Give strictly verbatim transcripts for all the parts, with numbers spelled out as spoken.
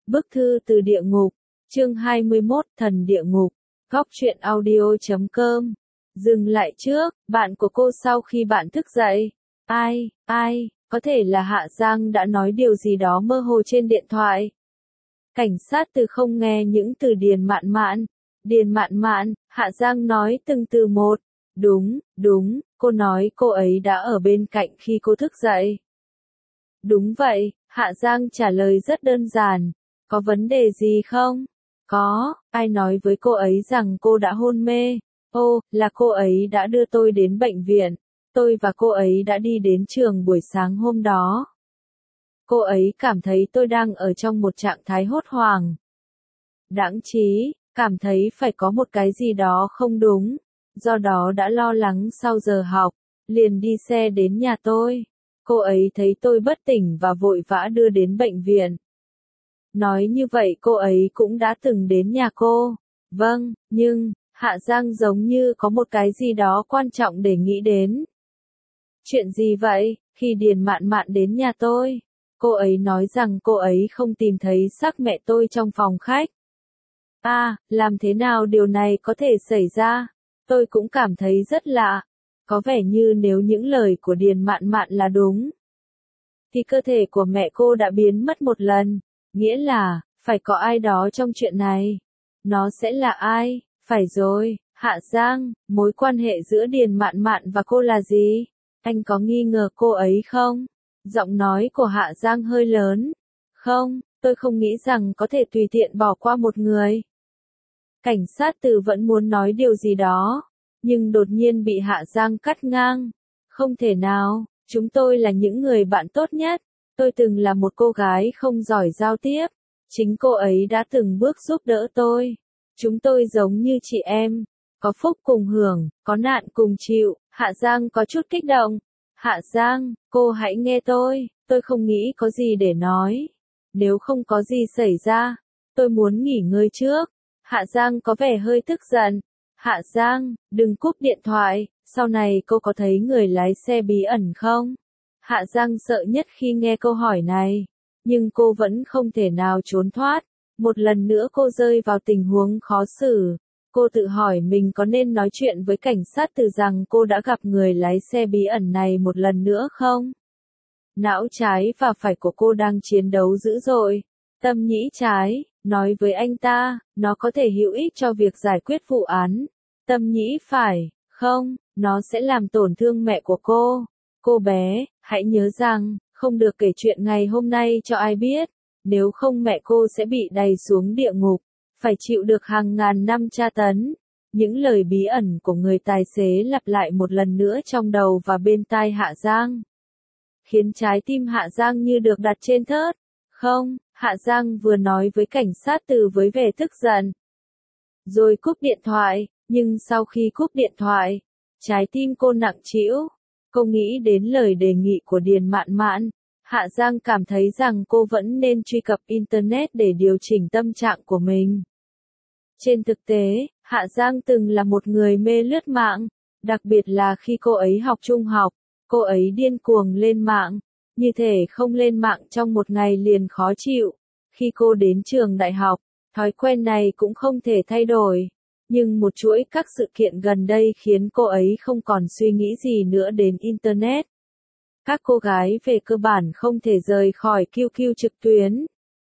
Bức thư từ địa ngục, chương hai mươi mốt, thần địa ngục, góc truyện audio chấm com. Dừng lại trước, bạn của cô sau khi bạn thức dậy. Ai, ai, có thể là Hạ Giang đã nói điều gì đó mơ hồ trên điện thoại. Cảnh sát từ không nghe những từ Điền Mạn Mạn. Điền Mạn Mạn, Hạ Giang nói từng từ một. Đúng, đúng, cô nói cô ấy đã ở bên cạnh khi cô thức dậy. Đúng vậy, Hạ Giang trả lời rất đơn giản. Có vấn đề gì không? Có, ai nói với cô ấy rằng cô đã hôn mê? Ô, là cô ấy đã đưa tôi đến bệnh viện. Tôi và cô ấy đã đi đến trường buổi sáng hôm đó. Cô ấy cảm thấy tôi đang ở trong một trạng thái hốt hoảng. Đãng trí, cảm thấy phải có một cái gì đó không đúng. Do đó đã lo lắng sau giờ học, liền đi xe đến nhà tôi. Cô ấy thấy tôi bất tỉnh và vội vã đưa đến bệnh viện. Nói như vậy cô ấy cũng đã từng đến nhà cô. Vâng, nhưng, Hạ Giang giống như có một cái gì đó quan trọng để nghĩ đến. Chuyện gì vậy? Khi Điền Mạn Mạn đến nhà tôi, cô ấy nói rằng cô ấy không tìm thấy xác mẹ tôi trong phòng khách. À, làm thế nào điều này có thể xảy ra? Tôi cũng cảm thấy rất lạ. Có vẻ như nếu những lời của Điền Mạn Mạn là đúng, thì cơ thể của mẹ cô đã biến mất một lần. Nghĩa là, phải có ai đó trong chuyện này. Nó sẽ là ai? Phải rồi, Hạ Giang, mối quan hệ giữa Điền Mạn Mạn và cô là gì? Anh có nghi ngờ cô ấy không? Giọng nói của Hạ Giang hơi lớn. Không, tôi không nghĩ rằng có thể tùy tiện bỏ qua một người. Cảnh sát từ vẫn muốn nói điều gì đó, nhưng đột nhiên bị Hạ Giang cắt ngang. Không thể nào, chúng tôi là những người bạn tốt nhất. Tôi từng là một cô gái không giỏi giao tiếp. Chính cô ấy đã từng bước giúp đỡ tôi. Chúng tôi giống như chị em. Có phúc cùng hưởng, có nạn cùng chịu. Hạ Giang có chút kích động. Hạ Giang, cô hãy nghe tôi. Tôi không nghĩ có gì để nói. Nếu không có gì xảy ra, tôi muốn nghỉ ngơi trước. Hạ Giang có vẻ hơi tức giận. Hạ Giang, đừng cúp điện thoại. Sau này cô có thấy người lái xe bí ẩn không? Hạ Giang sợ nhất khi nghe câu hỏi này. Nhưng cô vẫn không thể nào trốn thoát. Một lần nữa cô rơi vào tình huống khó xử. Cô tự hỏi mình có nên nói chuyện với cảnh sát từ rằng cô đã gặp người lái xe bí ẩn này một lần nữa không? Não trái và phải của cô đang chiến đấu dữ dội. Tâm nhĩ trái, nói với anh ta, nó có thể hữu ích cho việc giải quyết vụ án. Tâm nhĩ phải, không, nó sẽ làm tổn thương mẹ của cô. Cô bé, hãy nhớ rằng, không được kể chuyện ngày hôm nay cho ai biết. Nếu không mẹ cô sẽ bị đày xuống địa ngục, phải chịu được hàng ngàn năm tra tấn. Những lời bí ẩn của người tài xế lặp lại một lần nữa trong đầu và bên tai Hạ Giang, khiến trái tim Hạ Giang như được đặt trên thớt. Không, Hạ Giang vừa nói với cảnh sát từ với vẻ tức giận. Rồi cúp điện thoại, nhưng sau khi cúp điện thoại, trái tim cô nặng trĩu. Cô nghĩ đến lời đề nghị của Điền Mạn Mạn. Hạ Giang cảm thấy rằng cô vẫn nên truy cập Internet để điều chỉnh tâm trạng của mình. Trên thực tế, Hạ Giang từng là một người mê lướt mạng. Đặc biệt là khi cô ấy học trung học, cô ấy điên cuồng lên mạng. Như thể không lên mạng trong một ngày liền khó chịu. Khi cô đến trường đại học, thói quen này cũng không thể thay đổi. Nhưng một chuỗi các sự kiện gần đây khiến cô ấy không còn suy nghĩ gì nữa đến Internet. Các cô gái về cơ bản không thể rời khỏi quy quy trực tuyến.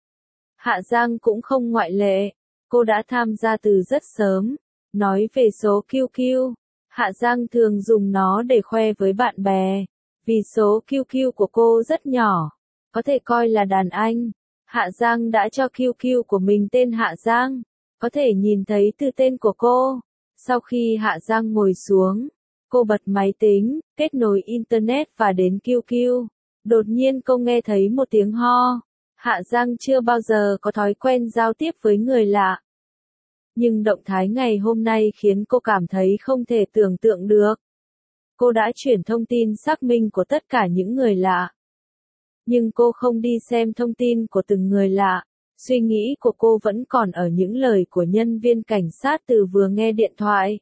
Hạ Giang cũng không ngoại lệ. Cô đã tham gia từ rất sớm. Nói về số quy quy, Hạ Giang thường dùng nó để khoe với bạn bè. Vì số quy quy của cô rất nhỏ, có thể coi là đàn anh. Hạ Giang đã cho quy quy của mình tên Hạ Giang. Có thể nhìn thấy từ tên của cô. Sau khi Hạ Giang ngồi xuống, cô bật máy tính, kết nối Internet và đến quy quy. Đột nhiên cô nghe thấy một tiếng ho. Hạ Giang chưa bao giờ có thói quen giao tiếp với người lạ. Nhưng động thái ngày hôm nay khiến cô cảm thấy không thể tưởng tượng được. Cô đã chuyển thông tin xác minh của tất cả những người lạ. Nhưng cô không đi xem thông tin của từng người lạ. Suy nghĩ của cô vẫn còn ở những lời của nhân viên cảnh sát từ vừa nghe điện thoại.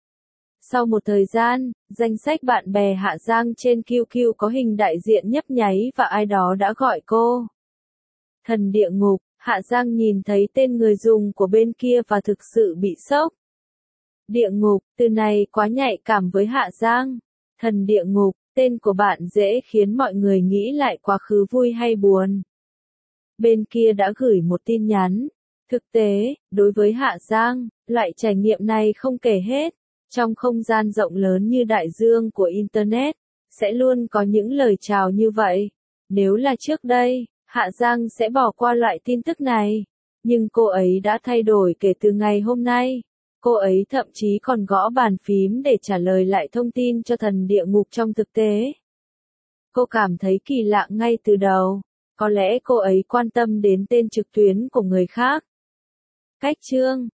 Sau một thời gian, danh sách bạn bè Hạ Giang trên quy quy có hình đại diện nhấp nháy và ai đó đã gọi cô. Thần địa ngục, Hạ Giang nhìn thấy tên người dùng của bên kia và thực sự bị sốc. Địa ngục, từ này quá nhạy cảm với Hạ Giang. Thần địa ngục, tên của bạn dễ khiến mọi người nghĩ lại quá khứ vui hay buồn. Bên kia đã gửi một tin nhắn. Thực tế, đối với Hạ Giang, loại trải nghiệm này không kể hết. Trong không gian rộng lớn như đại dương của Internet, sẽ luôn có những lời chào như vậy. Nếu là trước đây, Hạ Giang sẽ bỏ qua loại tin tức này. Nhưng cô ấy đã thay đổi kể từ ngày hôm nay. Cô ấy thậm chí còn gõ bàn phím để trả lời lại thông tin cho thần địa ngục trong thực tế. Cô cảm thấy kỳ lạ ngay từ đầu. Có lẽ cô ấy quan tâm đến tên trực tuyến của người khác. Cách chương